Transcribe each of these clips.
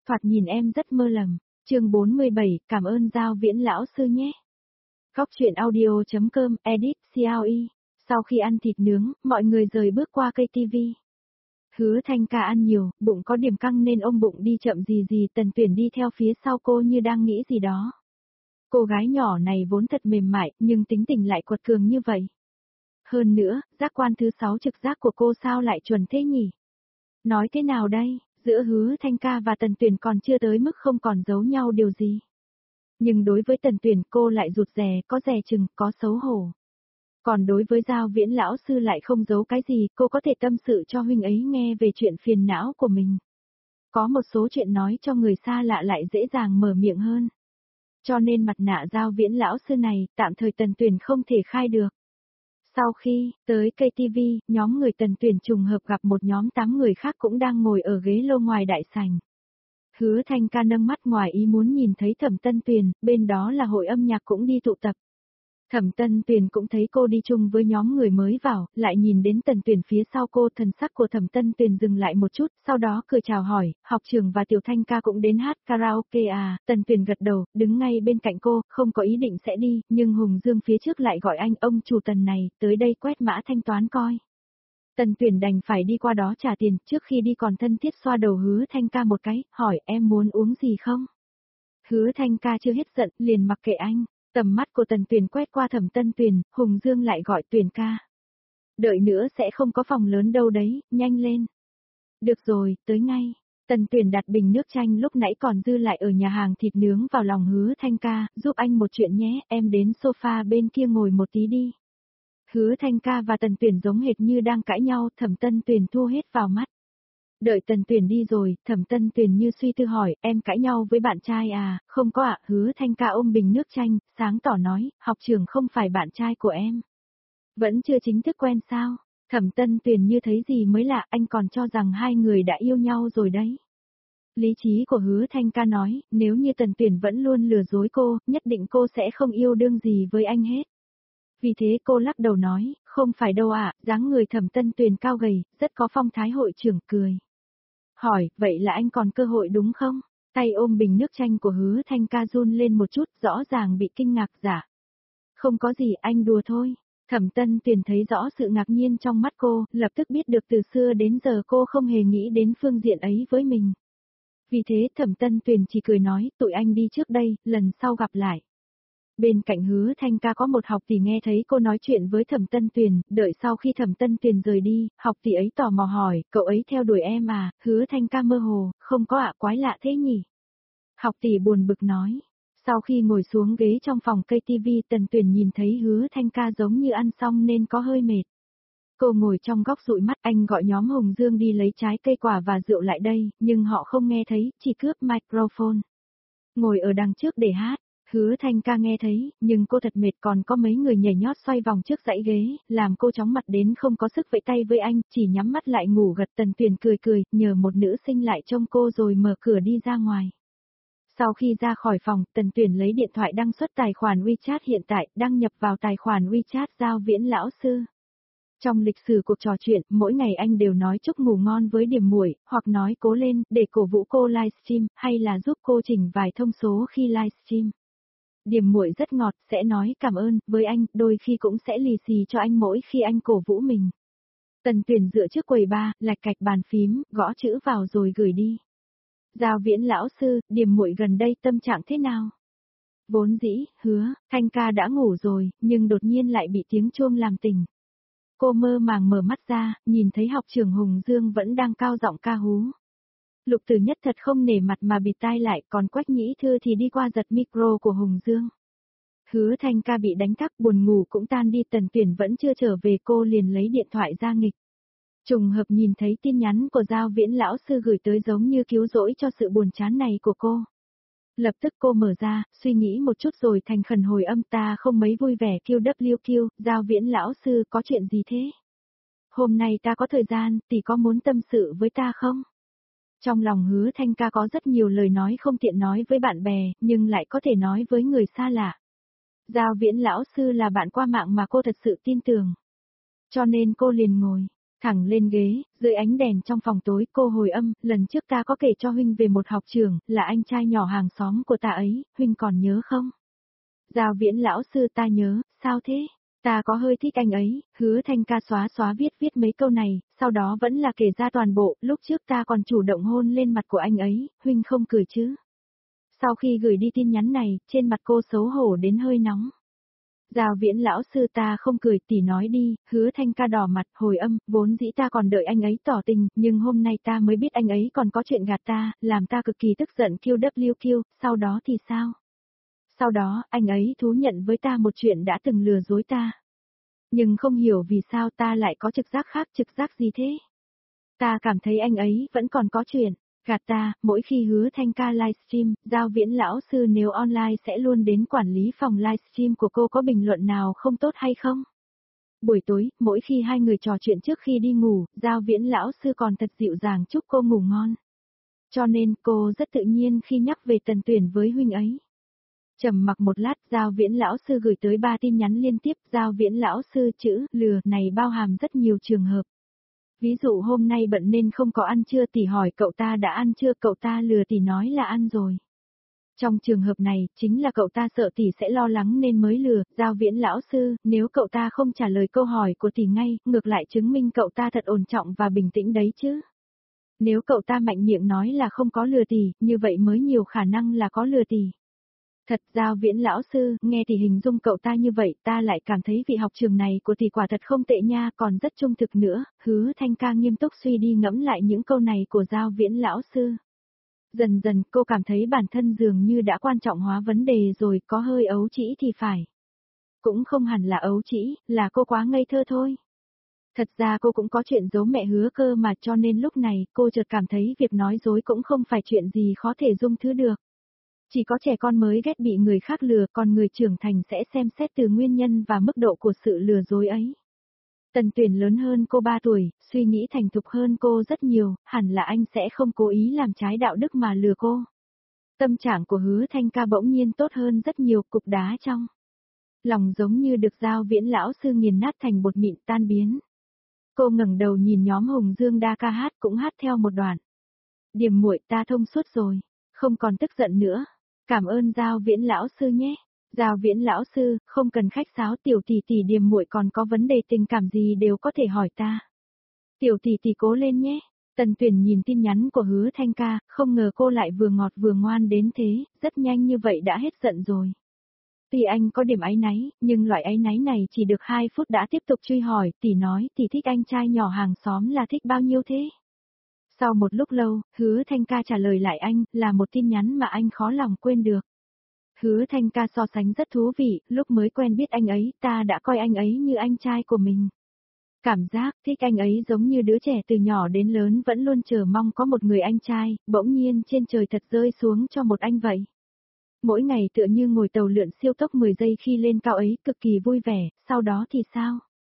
Thoạt nhìn em rất mơ lầm. Chương 47, cảm ơn Giao Viễn lão sư nhé. Góc truyện audio.com, edit, CLE. Sau khi ăn thịt nướng, mọi người rời bước qua cây tivi. Hứa Thanh Ca ăn nhiều, bụng có điểm căng nên ôm bụng đi chậm gì gì, Tần Tuyển đi theo phía sau cô như đang nghĩ gì đó. Cô gái nhỏ này vốn thật mềm mại, nhưng tính tình lại quật cường như vậy. Hơn nữa, giác quan thứ 6 trực giác của cô sao lại chuẩn thế nhỉ? Nói thế nào đây, giữa Hứa Thanh Ca và Tần Tuyển còn chưa tới mức không còn giấu nhau điều gì. Nhưng đối với Tần Tuyển cô lại rụt rè, có dè chừng, có xấu hổ. Còn đối với Giao Viễn lão sư lại không giấu cái gì, cô có thể tâm sự cho huynh ấy nghe về chuyện phiền não của mình. Có một số chuyện nói cho người xa lạ lại dễ dàng mở miệng hơn. Cho nên mặt nạ Giao Viễn lão sư này, tạm thời Tần Tuyển không thể khai được. Sau khi tới cây TV, nhóm người Tần Tuyển trùng hợp gặp một nhóm 8 người khác cũng đang ngồi ở ghế lô ngoài đại sảnh. Hứa Thanh Ca nâng mắt ngoài ý muốn nhìn thấy Thẩm Tân Tuyền, bên đó là hội âm nhạc cũng đi tụ tập. Thẩm Tân Tuyền cũng thấy cô đi chung với nhóm người mới vào, lại nhìn đến Tần Tuyền phía sau cô, thần sắc của Thẩm Tân Tuyền dừng lại một chút, sau đó cười chào hỏi, học trưởng và Tiểu Thanh Ca cũng đến hát karaoke à, Tần Tuyền gật đầu, đứng ngay bên cạnh cô, không có ý định sẽ đi, nhưng Hùng Dương phía trước lại gọi anh, ông chủ Tần này, tới đây quét mã thanh toán coi. Tần Tuyền đành phải đi qua đó trả tiền, trước khi đi còn thân thiết xoa đầu Hứa Thanh Ca một cái, hỏi em muốn uống gì không? Hứa Thanh Ca chưa hết giận, liền mặc kệ anh. Tầm mắt của Tần Tuyền quét qua Thẩm Tân Tuyền, Hùng Dương lại gọi Tuyền ca. Đợi nữa sẽ không có phòng lớn đâu đấy, nhanh lên. Được rồi, tới ngay. Tần Tuyền đặt bình nước chanh lúc nãy còn dư lại ở nhà hàng thịt nướng vào lòng Hứa Thanh Ca, giúp anh một chuyện nhé, em đến sofa bên kia ngồi một tí đi. Hứa Thanh Ca và Tần Tuyền giống hệt như đang cãi nhau, Thẩm Tân Tuyền thu hết vào mắt. Đợi Tần Tuyền đi rồi, Thẩm Tân Tuyền như suy tư hỏi, em cãi nhau với bạn trai à, không có ạ, Hứa Thanh Ca ôm bình nước chanh, sáng tỏ nói, học trưởng không phải bạn trai của em. Vẫn chưa chính thức quen sao, Thẩm Tân Tuyền như thấy gì mới lạ, anh còn cho rằng hai người đã yêu nhau rồi đấy. Lý trí của Hứa Thanh Ca nói, nếu như Tần Tuyền vẫn luôn lừa dối cô, nhất định cô sẽ không yêu đương gì với anh hết. Vì thế cô lắc đầu nói, không phải đâu ạ, dáng người Thẩm Tân Tuyền cao gầy, rất có phong thái hội trưởng cười. Hỏi, vậy là anh còn cơ hội đúng không? Tay ôm bình nước chanh của Hứa Thanh Ca run lên một chút, rõ ràng bị kinh ngạc giả. Không có gì, anh đùa thôi. Thẩm Tân Tuyền thấy rõ sự ngạc nhiên trong mắt cô, lập tức biết được từ xưa đến giờ cô không hề nghĩ đến phương diện ấy với mình. Vì thế Thẩm Tân Tuyền chỉ cười nói, tụi anh đi trước đây, lần sau gặp lại. Bên cạnh Hứa Thanh Ca có một học tỷ nghe thấy cô nói chuyện với Thẩm Tân Tuyền, đợi sau khi Thẩm Tân Tuyền rời đi, học tỷ ấy tò mò hỏi, cậu ấy theo đuổi em à, Hứa Thanh Ca mơ hồ, không có ạ, quái lạ thế nhỉ. Học tỷ buồn bực nói, sau khi ngồi xuống ghế trong phòng cây tivi Tần Tuyền nhìn thấy Hứa Thanh Ca giống như ăn xong nên có hơi mệt. Cô ngồi trong góc dụi mắt, anh gọi nhóm Hồng Dương đi lấy trái cây quả và rượu lại đây, nhưng họ không nghe thấy, chỉ cướp microphone. Ngồi ở đằng trước để hát. Hứa Thanh Ca nghe thấy, nhưng cô thật mệt, còn có mấy người nhảy nhót xoay vòng trước dãy ghế, làm cô chóng mặt đến không có sức vẫy tay với anh, chỉ nhắm mắt lại ngủ gật. Tần Tuyền cười cười, nhờ một nữ sinh lại trông cô rồi mở cửa đi ra ngoài. Sau khi ra khỏi phòng, Tần Tuyền lấy điện thoại đăng xuất tài khoản WeChat hiện tại, đăng nhập vào tài khoản WeChat Giao Viễn lão sư. Trong lịch sử cuộc trò chuyện, mỗi ngày anh đều nói chúc ngủ ngon với Điểm Muội, hoặc nói cố lên, để cổ vũ cô livestream, hay là giúp cô chỉnh vài thông số khi livestream. Điểm Muội rất ngọt, sẽ nói cảm ơn, với anh, đôi khi cũng sẽ lì xì cho anh mỗi khi anh cổ vũ mình. Tần Tuyền dựa trước quầy bar, lạch cạch bàn phím, gõ chữ vào rồi gửi đi. Giao Viễn lão sư, Điểm Muội gần đây tâm trạng thế nào? Vốn dĩ, Hứa Thanh Ca đã ngủ rồi, nhưng đột nhiên lại bị tiếng chuông làm tỉnh. Cô mơ màng mở mắt ra, nhìn thấy học trưởng Hùng Dương vẫn đang cao giọng ca hú. Lục Tử Nhất thật không nể mặt mà bịt tai lại, còn Quách Nhĩ Thư thì đi qua giật micro của Hùng Dương. Hứa Thanh Ca bị đánh cắp, buồn ngủ cũng tan đi. Tần Tuyển vẫn chưa trở về, cô liền lấy điện thoại ra nghịch. Trùng hợp nhìn thấy tin nhắn của Giao Viễn lão sư gửi tới giống như cứu rỗi cho sự buồn chán này của cô. Lập tức cô mở ra, suy nghĩ một chút rồi thành khẩn hồi âm, ta không mấy vui vẻ. QWQ, Giao Viễn lão sư có chuyện gì thế? Hôm nay ta có thời gian, tỷ có muốn tâm sự với ta không? Trong lòng Hứa Thanh Ca có rất nhiều lời nói không tiện nói với bạn bè, nhưng lại có thể nói với người xa lạ. Giao Viễn lão sư là bạn qua mạng mà cô thật sự tin tưởng. Cho nên cô liền ngồi. Thẳng lên ghế, dưới ánh đèn trong phòng tối cô hồi âm, lần trước ta có kể cho huynh về một học trưởng, là anh trai nhỏ hàng xóm của ta ấy, huynh còn nhớ không? Giao Viễn lão sư ta nhớ, sao thế? Ta có hơi thích anh ấy, Hứa Thanh ca xóa xóa viết mấy câu này, sau đó vẫn là kể ra toàn bộ, lúc trước ta còn chủ động hôn lên mặt của anh ấy, huynh không cười chứ? Sau khi gửi đi tin nhắn này, trên mặt cô xấu hổ đến hơi nóng. Giao Viễn lão sư ta không cười, tỷ nói đi, Hứa Thanh ca đỏ mặt, hồi âm, vốn dĩ ta còn đợi anh ấy tỏ tình, nhưng hôm nay ta mới biết anh ấy còn có chuyện gạt ta, làm ta cực kỳ tức giận QWQ, sau đó thì sao? Sau đó, anh ấy thú nhận với ta một chuyện đã từng lừa dối ta. Nhưng không hiểu vì sao ta lại có trực giác khác, trực giác gì thế? Ta cảm thấy anh ấy vẫn còn có chuyện. Gạt ta, mỗi khi Hứa Thanh ca livestream, Giao Viễn lão sư nếu online sẽ luôn đến quản lý phòng livestream của cô có bình luận nào không tốt hay không? Buổi tối, mỗi khi hai người trò chuyện trước khi đi ngủ, Giao Viễn lão sư còn thật dịu dàng chúc cô ngủ ngon. Cho nên cô rất tự nhiên khi nhắc về Tần Tuyển với huynh ấy. Trầm mặc một lát, Giao Viễn lão sư gửi tới 3 tin nhắn liên tiếp, Giao Viễn lão sư chữ lừa này bao hàm rất nhiều trường hợp. Ví dụ hôm nay bận nên không có ăn trưa, tỷ hỏi cậu ta đã ăn chưa, cậu ta lừa tỷ nói là ăn rồi. Trong trường hợp này, chính là cậu ta sợ tỷ sẽ lo lắng nên mới lừa, Giao Viễn lão sư, nếu cậu ta không trả lời câu hỏi của tỷ ngay, ngược lại chứng minh cậu ta thật ổn trọng và bình tĩnh đấy chứ. Nếu cậu ta mạnh miệng nói là không có lừa tỷ, như vậy mới nhiều khả năng là có lừa tỷ. Thật, Giao Viễn lão sư, nghe tỷ hình dung cậu ta như vậy, ta lại cảm thấy vị học trường này của tỷ quả thật không tệ nha, còn rất trung thực nữa. Hứa Thanh ca nghiêm túc suy đi ngẫm lại những câu này của Giao Viễn lão sư. Dần dần cô cảm thấy bản thân dường như đã quan trọng hóa vấn đề rồi, có hơi ấu trĩ thì phải. Cũng không hẳn là ấu trĩ, là cô quá ngây thơ thôi. Thật ra cô cũng có chuyện giấu mẹ Hứa cơ mà, cho nên lúc này cô chợt cảm thấy việc nói dối cũng không phải chuyện gì khó thể dung thứ được. Chỉ có trẻ con mới ghét bị người khác lừa, còn người trưởng thành sẽ xem xét từ nguyên nhân và mức độ của sự lừa dối ấy. Tần Tuyển lớn hơn cô 3 tuổi, suy nghĩ thành thục hơn cô rất nhiều, hẳn là anh sẽ không cố ý làm trái đạo đức mà lừa cô. Tâm trạng của Hứa Thanh ca bỗng nhiên tốt hơn rất nhiều, cục đá trong lòng giống như được Giao Viễn lão sư nghiền nát thành bột mịn tan biến. Cô ngẩng đầu nhìn nhóm Hùng Dương Đa ca hát cũng hát theo một đoạn. Điềm muội, ta thông suốt rồi, không còn tức giận nữa. Cảm ơn Giao Viễn lão sư nhé. Giao Viễn lão sư, không cần khách sáo, tiểu tỷ tỷ Điềm muội còn có vấn đề tình cảm gì đều có thể hỏi ta. Tiểu tỷ tỷ cố lên nhé. Tần Tuyển nhìn tin nhắn của Hứa Thanh ca, không ngờ cô lại vừa ngọt vừa ngoan đến thế, rất nhanh như vậy đã hết giận rồi. Tuy anh có điểm áy náy, nhưng loại áy náy này chỉ được 2 phút đã tiếp tục truy hỏi, tỷ nói, tỷ thích anh trai nhỏ hàng xóm là thích bao nhiêu thế? Sau một lúc lâu, Hứa Thanh ca trả lời lại anh, là một tin nhắn mà anh khó lòng quên được. Hứa Thanh ca so sánh rất thú vị, lúc mới quen biết anh ấy, ta đã coi anh ấy như anh trai của mình. Cảm giác thích anh ấy giống như đứa trẻ từ nhỏ đến lớn vẫn luôn chờ mong có một người anh trai, bỗng nhiên trên trời thật rơi xuống cho một anh vậy. Mỗi ngày tựa như ngồi tàu lượn siêu tốc 10 giây khi lên cao ấy, cực kỳ vui vẻ, sau đó thì sao?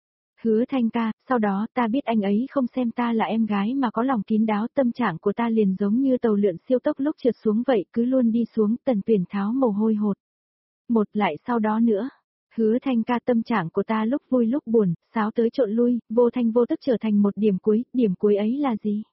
Hứa Thanh ca, sau đó ta biết anh ấy không xem ta là em gái mà có lòng kín đáo, tâm trạng của ta liền giống như tàu lượn siêu tốc lúc trượt xuống vậy, cứ luôn đi xuống. Tần Tuyển tháo mồ hôi hột. Một lại sau đó nữa. Hứa Thanh ca, tâm trạng của ta lúc vui lúc buồn, xáo tới trộn lui, vô thanh vô tức trở thành một điểm cuối ấy là gì?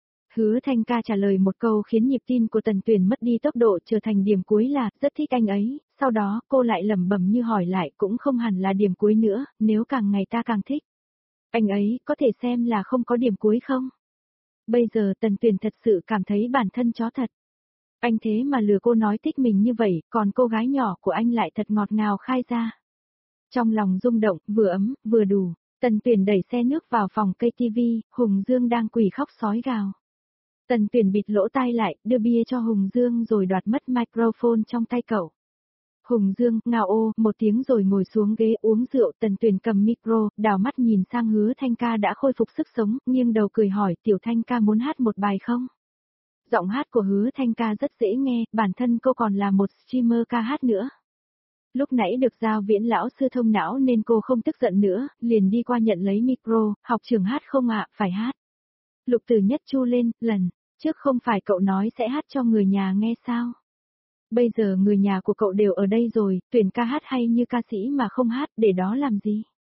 Hứa Thanh ca trả lời một câu khiến nhịp tim của Tần Tuyển mất đi tốc độ, trở thành điểm cuối là, rất thích anh ấy, sau đó cô lại lẩm bẩm như hỏi lại, cũng không hẳn là điểm cuối nữa, nếu càng ngày ta càng thích. Anh ấy có thể xem là không có điểm cuối không? Bây giờ Tần Tuyển thật sự cảm thấy bản thân chó thật. Anh thế mà lừa cô nói thích mình như vậy, còn cô gái nhỏ của anh lại thật ngọt ngào khai ra. Trong lòng rung động, vừa ấm, vừa đủ, Tần Tuyển đẩy xe nước vào phòng cây tivi, Hùng Dương đang quỳ khóc sói gào. Tần Tuyển bịt lỗ tai lại, đưa bia cho Hùng Dương rồi đoạt mất microphone trong tay cậu. Hùng Dương, ngao ô, một tiếng rồi ngồi xuống ghế uống rượu. Tần Tuyển cầm micro, đảo mắt nhìn sang Hứa Thanh ca đã khôi phục sức sống, nghiêng đầu cười hỏi, Tiểu Thanh ca muốn hát một bài không? Giọng hát của Hứa Thanh ca rất dễ nghe, bản thân cô còn là một streamer ca hát nữa. Lúc nãy được Giao Viễn lão sư thông não nên cô không tức giận nữa, liền đi qua nhận lấy micro, học trường hát không ạ, phải hát. Lục Tử Nhất chu lên, lần trước không phải cậu nói sẽ hát cho người nhà nghe sao? Bây giờ người nhà của cậu đều ở đây rồi, tuyển ca hát hay như ca sĩ mà không hát, để đó làm gì?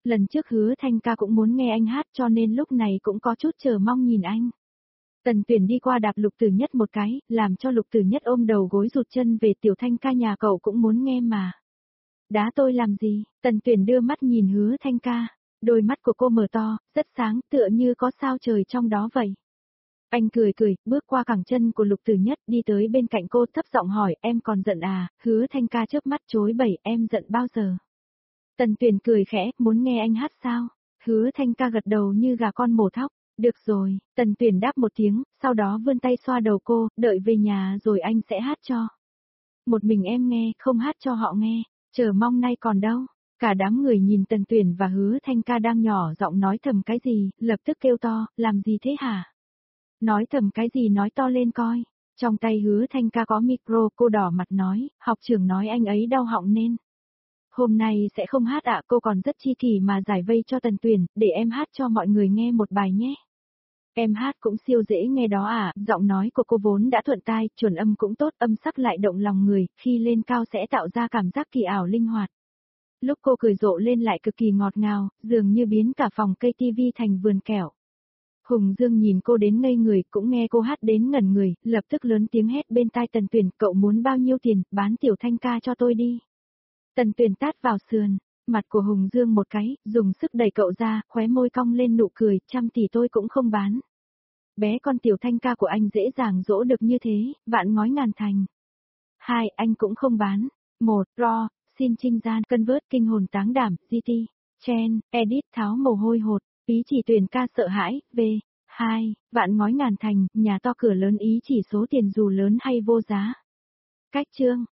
Lần trước Hứa Thanh ca cũng muốn nghe anh hát cho nên lúc này cũng có chút chờ mong nhìn anh. Tần Tuyển đi qua đạp Lục Tử Nhất một cái, làm cho Lục Tử Nhất ôm đầu gối rụt chân về, Tiểu Thanh ca nhà cậu cũng muốn nghe mà. Đá tôi làm gì? Tần Tuyển đưa mắt nhìn Hứa Thanh ca. Đôi mắt của cô mở to, rất sáng, tựa như có sao trời trong đó vậy. Anh cười cười, bước qua cẳng chân của Lục Tử Nhất, đi tới bên cạnh cô, thấp giọng hỏi, em còn giận à? Hứa Thanh ca chớp mắt chối bẩy, em giận bao giờ? Tần Tuyển cười khẽ, muốn nghe anh hát sao? Hứa Thanh ca gật đầu như gà con mổ thóc. Được rồi, Tần Tuyển đáp một tiếng, sau đó vươn tay xoa đầu cô, đợi về nhà rồi anh sẽ hát cho. Một mình em nghe, không hát cho họ nghe, chờ mong nay còn đâu. Cả đám người nhìn Tần Tuyển và Hứa Thanh ca đang nhỏ giọng nói thầm cái gì, lập tức kêu to, làm gì thế hả? Nói thầm cái gì nói to lên coi. Trong tay Hứa Thanh ca có micro, cô đỏ mặt nói, học trưởng nói anh ấy đau họng nên. Hôm nay sẽ không hát ạ, cô còn rất chi kỷ mà giải vây cho Tần Tuyển, để em hát cho mọi người nghe một bài nhé. Em hát cũng siêu dễ nghe đó à, giọng nói của cô vốn đã thuận tai, chuẩn âm cũng tốt, âm sắc lại động lòng người, khi lên cao sẽ tạo ra cảm giác kỳ ảo linh hoạt. Lúc cô cười rộ lên lại cực kỳ ngọt ngào, dường như biến cả phòng cây tivi thành vườn kẹo. Hùng Dương nhìn cô đến ngây người, cũng nghe cô hát đến ngẩn người, lập tức lớn tiếng hét bên tai Tần Tuyển, cậu muốn bao nhiêu tiền, bán Tiểu Thanh ca cho tôi đi. Tần Tuyển tát vào sườn, mặt của Hùng Dương một cái, dùng sức đẩy cậu ra, khóe môi cong lên nụ cười, 100 tỷ tôi cũng không bán. Bé con Tiểu Thanh ca của anh dễ dàng dỗ được như thế, vạn ngói ngàn thành. 2. Anh cũng không bán. 1. Raw, xin trinh gian, cân vớt kinh hồn táng đảm, GT, Chen, edit tháo mồ hôi hột, ý chỉ Tuyển ca sợ hãi, V. 2. Vạn ngói ngàn thành, nhà to cửa lớn ý chỉ số tiền dù lớn hay vô giá. Cách chương